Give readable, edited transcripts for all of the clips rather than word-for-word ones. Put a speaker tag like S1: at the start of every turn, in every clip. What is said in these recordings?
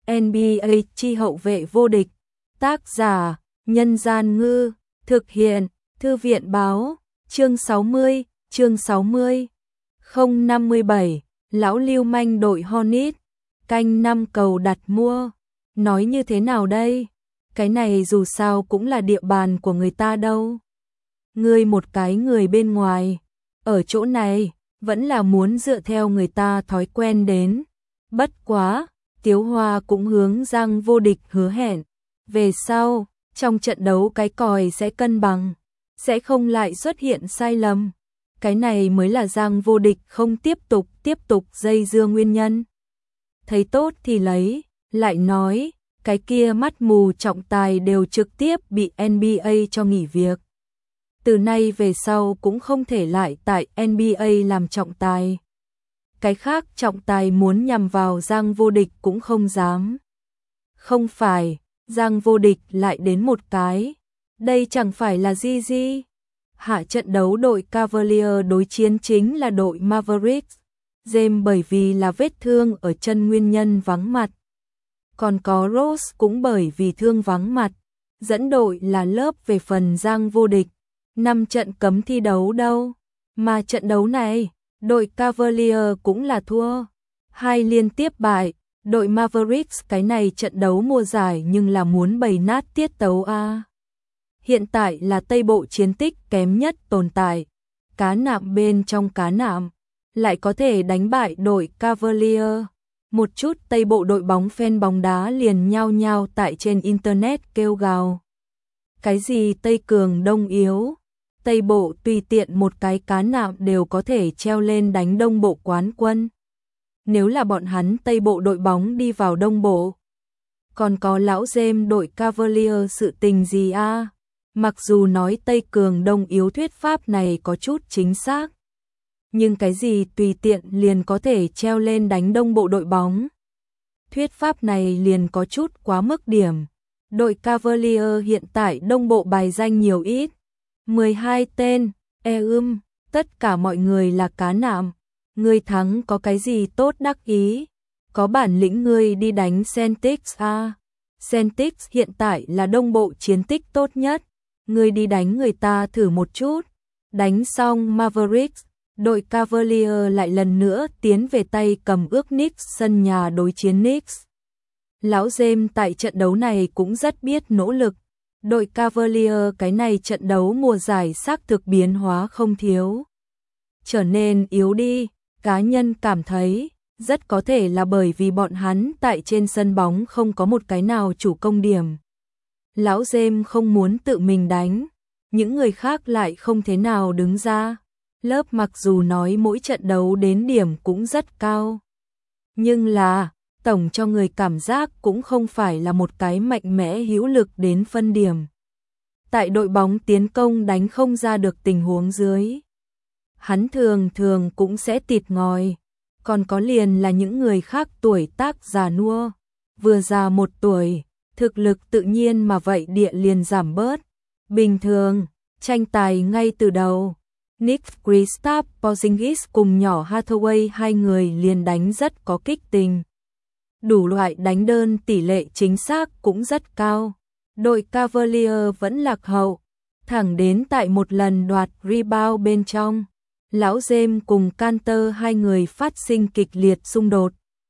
S1: NBA chi hậu vệ vô địch. Tác giả: Nhân Gian Ngư. Thực hiện: Thư viện Báo. Chương 60. 057. Lão lưu manh đội Hornet. Canh 5 cầu đặt mua. Nói như thế nào đây? Cái này dù sao cũng là địa bàn của người ta đâu. Ngươi một cái người bên ngoài, ở chỗ này, vẫn là muốn dựa theo người ta thói quen đến. Bất quá, Tiếu Hoa cũng hướng Giang Vô Địch hứa hẹn. Về sau, trong trận đấu cái còi sẽ cân bằng, sẽ không lại xuất hiện sai lầm. Cái này mới là Giang Vô Địch không tiếp tục dây dưa nguyên nhân. Thấy tốt thì lấy, lại nói, cái kia mắt mù trọng tài đều trực tiếp bị NBA cho nghỉ việc. Từ nay về sau cũng không thể lại tại NBA làm trọng tài. Cái khác trọng tài muốn nhằm vào Giang Vô Địch cũng không dám. Không phải, Giang Vô Địch lại đến một cái. Đây chẳng phải là gì. Hạ trận đấu đội Cavalier đối chiến chính là đội Mavericks. James bởi vì là vết thương ở chân nguyên nhân vắng mặt. Còn có Rose cũng bởi vì thương vắng mặt. Dẫn đội là lớp về phần Giang Vô Địch. 5 trận cấm thi đấu đâu. Mà trận đấu này, đội Cavalier cũng là thua. 2 liên tiếp bại. Đội Mavericks cái này trận đấu mùa giải nhưng là muốn bày nát tiết tấu a. Hiện tại là Tây Bộ chiến tích kém nhất tồn tại. Cá nạm bên trong cá nạm. Lại có thể đánh bại đội Cavalier. Một chút Tây Bộ đội bóng fan bóng đá liền nhao nhao tại trên Internet kêu gào. Cái gì Tây cường Đông yếu? Tây Bộ tùy tiện một cái cá nạm đều có thể treo lên đánh Đông Bộ quán quân. Nếu là bọn hắn Tây Bộ đội bóng đi vào Đông Bộ. Còn có lão James đội Cavalier sự tình gì a? Mặc dù nói Tây cường Đông yếu thuyết pháp này có chút chính xác. Nhưng cái gì tùy tiện liền có thể treo lên đánh Đông Bộ đội bóng. Thuyết pháp này liền có chút quá mức điểm. Đội Cavalier hiện tại Đông Bộ bài danh nhiều ít. 12 tên, tất cả mọi người là cá nạm. Ngươi thắng có cái gì tốt đắc ý? Có bản lĩnh ngươi đi đánh Celtics a. Celtics hiện tại là Đông Bộ chiến tích tốt nhất. Ngươi đi đánh người ta thử một chút. Đánh xong Mavericks, đội Cavalier lại lần nữa tiến về tay cầm ước Knicks sân nhà đối chiến Knicks. Lão James tại trận đấu này cũng rất biết nỗ lực. Đội Cavalier cái này trận đấu mùa giải xác thực biến hóa không thiếu. Trở nên yếu đi, cá nhân cảm thấy, rất có thể là bởi vì bọn hắn tại trên sân bóng không có một cái nào chủ công điểm. Lão James không muốn tự mình đánh, những người khác lại không thế nào đứng ra. Lớp mặc dù nói mỗi trận đấu đến điểm cũng rất cao. Nhưng là, tổng cho người cảm giác cũng không phải là một cái mạnh mẽ hữu lực đến phân điểm. Tại đội bóng tiến công đánh không ra được tình huống dưới. Hắn thường cũng sẽ tịt ngòi. Còn có liền là những người khác tuổi tác già nua. Vừa già 1 tuổi, thực lực tự nhiên mà vậy địa liền giảm bớt. Bình thường, tranh tài ngay từ đầu. Nick Kristaps Porzingis cùng nhỏ Hathaway hai người liền đánh rất có kích tình. Đủ loại đánh đơn tỷ lệ chính xác cũng rất cao. Đội Cavalier vẫn lạc hậu, thẳng đến tại một lần đoạt rebound bên trong. Lão James cùng Cantor hai người phát sinh kịch liệt xung đột.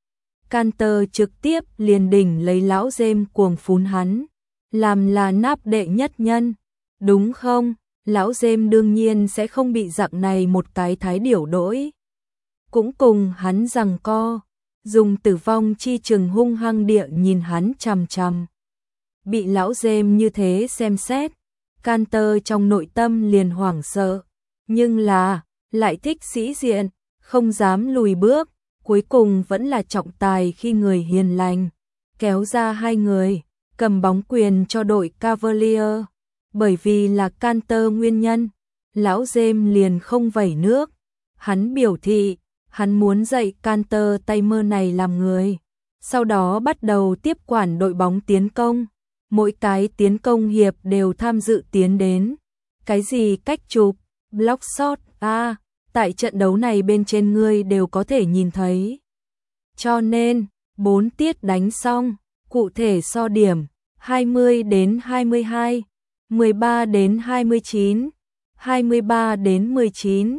S1: Cantor trực tiếp liền đỉnh lấy lão James cuồng phún hắn. Làm là náp đệ nhất nhân, đúng không? Lão James đương nhiên sẽ không bị dạng này một cái thái điểu đỗi. Cũng cùng hắn giằng co, dùng tử vong chi trừng hung hăng địa nhìn hắn chằm chằm. Bị lão James như thế xem xét, Cantor trong nội tâm liền hoảng sợ. Nhưng là, lại thích sĩ diện, không dám lùi bước. Cuối cùng vẫn là trọng tài khi người hiền lành. Kéo ra hai người, cầm bóng quyền cho đội Cavalier. Bởi vì là Cantor nguyên nhân, lão James liền không vẩy nước. Hắn biểu thị, hắn muốn dạy Cantor tay mơ này làm người. Sau đó bắt đầu tiếp quản đội bóng tiến công. Mỗi cái tiến công hiệp đều tham dự tiến đến. Cái gì cách chụp, block shot, tại trận đấu này bên trên ngươi đều có thể nhìn thấy. Cho nên, 4 tiết đánh xong, Cụ thể so điểm 20 đến 22, 13 đến 29, 23 đến 19,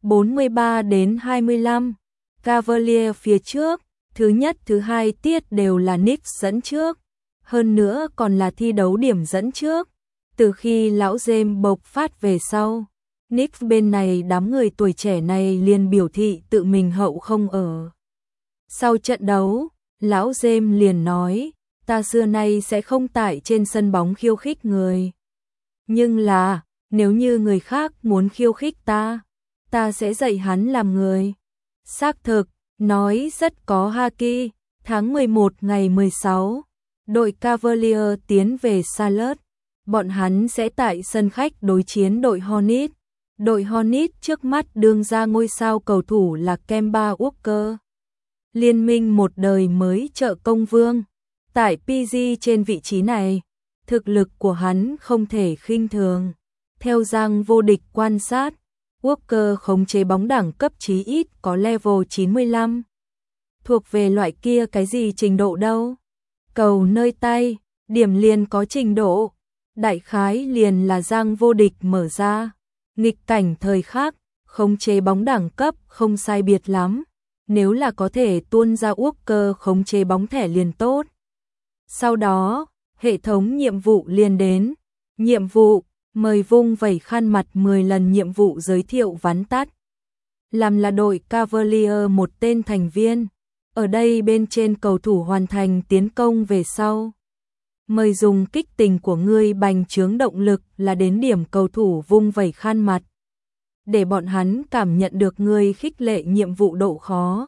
S1: 43 đến 25. Cavalier phía trước, thứ nhất thứ hai tiết đều là Knicks dẫn trước, hơn nữa còn là thi đấu điểm dẫn trước. Từ khi lão James bộc phát về sau, Knicks bên này đám người tuổi trẻ này liền biểu thị tự mình hậu không ở. Sau trận đấu, lão James liền nói, ta xưa nay sẽ không tại trên sân bóng khiêu khích người. Nhưng là, nếu như người khác muốn khiêu khích ta sẽ dạy hắn làm người. Xác thực, nói rất có haki. Tháng 11 ngày 16, đội Cavalier tiến về Charlotte. Bọn hắn sẽ tại sân khách đối chiến đội Hornets. Đội Hornets trước mắt đương ra ngôi sao cầu thủ là Kemba Walker. Liên minh một đời mới trợ công vương. Tại PG trên vị trí này, thực lực của hắn không thể khinh thường. Theo Giang Vô Địch quan sát, Walker khống chế bóng đẳng cấp chí ít có level 95. Thuộc về loại kia cái gì trình độ đâu? Cầu nơi tay, điểm liền có trình độ. Đại khái liền là Giang Vô Địch mở ra. Nghịch cảnh thời khác, khống chế bóng đẳng cấp không sai biệt lắm. Nếu là có thể tuôn ra Walker khống chế bóng thẻ liền tốt. Sau đó, hệ thống nhiệm vụ liền đến. Nhiệm vụ, mời vung vẩy khăn mặt 10 lần nhiệm vụ giới thiệu vắn tắt. Làm là đội Cavalier một tên thành viên. Ở đây bên trên cầu thủ hoàn thành tiến công về sau. Mời dùng kích tình của ngươi bành trướng động lực là đến điểm cầu thủ vung vẩy khăn mặt. Để bọn hắn cảm nhận được ngươi khích lệ nhiệm vụ độ khó.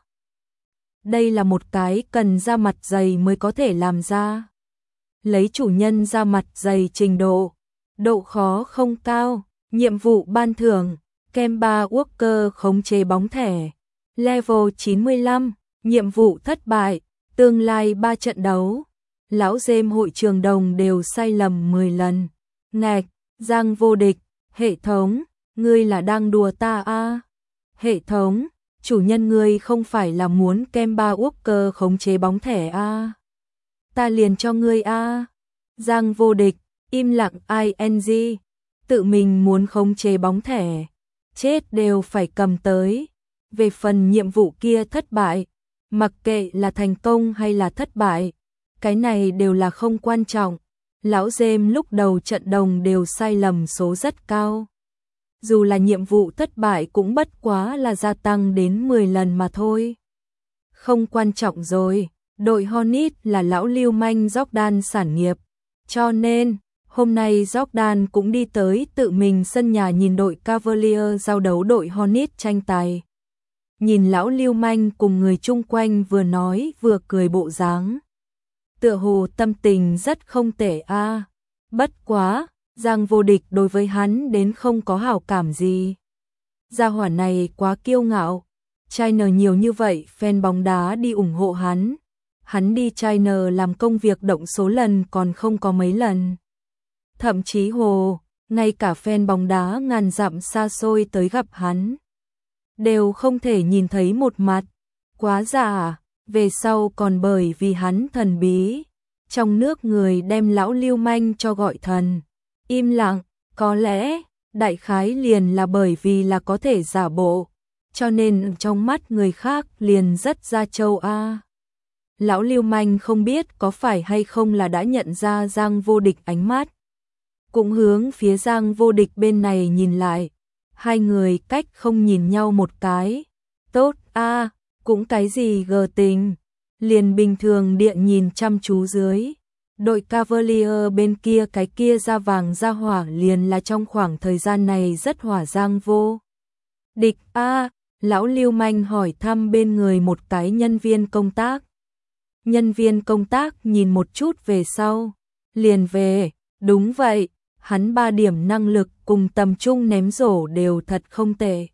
S1: Đây là một cái cần da mặt dày mới có thể làm ra. Lấy chủ nhân da mặt dày trình độ. Độ khó không cao. Nhiệm vụ ban thưởng. Kemba Walker khống chế bóng thẻ. Level 95. Nhiệm vụ thất bại. Tương lai 3 trận đấu. Lão James hội trường đồng đều sai lầm 10 lần. Ngạch, Giang Vô Địch, hệ thống, ngươi là đang đùa ta à? Hệ thống, chủ nhân ngươi không phải là muốn Kemba Walker khống chế bóng thẻ à? Ta liền cho ngươi à? Giang Vô Địch, im lặng ing, tự mình muốn khống chế bóng thẻ, chết đều phải cầm tới. Về phần nhiệm vụ kia thất bại, mặc kệ là thành công hay là thất bại, cái này đều là không quan trọng. Lão James lúc đầu trận đồng đều sai lầm số rất cao. Dù là nhiệm vụ thất bại cũng bất quá là gia tăng đến 10 lần mà thôi. Không quan trọng rồi, đội Hornets là lão lưu manh Jordan sản nghiệp. Cho nên, hôm nay Jordan cũng đi tới tự mình sân nhà nhìn đội Cavalier giao đấu đội Hornets tranh tài. Nhìn lão lưu manh cùng người chung quanh vừa nói vừa cười bộ dáng. Tựa hồ tâm tình rất không tệ a. Bất quá, Giang Vô Địch đối với hắn đến không có hảo cảm gì. Gia hỏa này quá kiêu ngạo. China nhiều như vậy fan bóng đá đi ủng hộ hắn. Hắn đi China làm công việc động số lần còn không có mấy lần. Thậm chí ngay cả fan bóng đá ngàn dặm xa xôi tới gặp hắn đều không thể nhìn thấy một mặt. Quá giả. Về sau còn bởi vì hắn thần bí, trong nước người đem lão lưu manh cho gọi thần. Im lặng, có lẽ, đại khái liền là bởi vì là có thể giả bộ, cho nên trong mắt người khác liền rất ra châu a. Lão lưu manh không biết có phải hay không là đã nhận ra Giang Vô Địch ánh mắt. Cũng hướng phía Giang Vô Địch bên này nhìn lại, hai người cách không nhìn nhau một cái. Tốt a. Cũng cái gì gờ tình, liền bình thường điện nhìn chăm chú dưới. Đội Cavalier bên kia cái kia da vàng da hỏa liền là trong khoảng thời gian này rất hỏa Giang Vô Địch a. Lão lưu manh hỏi thăm bên người một cái nhân viên công tác. Nhân viên công tác nhìn một chút về sau, liền về, đúng vậy, hắn 3 điểm năng lực cùng tầm trung ném rổ đều thật không tệ.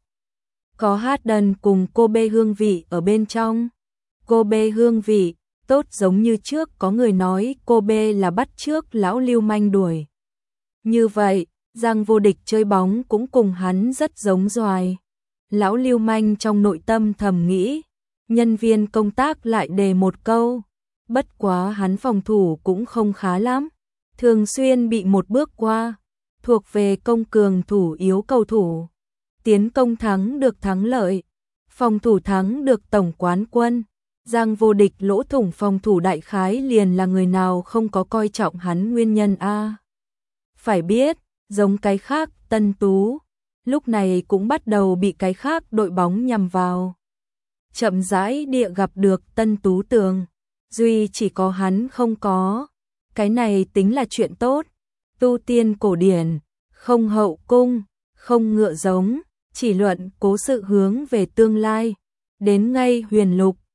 S1: Có Harden cùng Kobe hương vị ở bên trong. Kobe hương vị, tốt giống như trước có người nói Kobe là bắt chước lão lưu manh đuổi. Như vậy, Giang Vô Địch chơi bóng cũng cùng hắn rất giống doài. Lão lưu manh trong nội tâm thầm nghĩ. Nhân viên công tác lại đề một câu. Bất quá hắn phòng thủ cũng không khá lắm, thường xuyên bị một bước qua, thuộc về công cường thủ yếu cầu thủ. Tiến công thắng được thắng lợi, phòng thủ thắng được tổng quán quân. Giang Vô Địch lỗ thủng phòng thủ đại khái liền là người nào không có coi trọng hắn nguyên nhân a. Phải biết, giống cái khác, Tân Tú lúc này cũng bắt đầu bị cái khác đội bóng nhằm vào. Chậm rãi địa gặp được Tân Tú tường, duy chỉ có hắn không có. Cái này tính là chuyện tốt. Tu tiên cổ điển, không hậu cung, không ngựa giống, chỉ luận cố sự hướng về tương lai. Đến ngay huyền lục,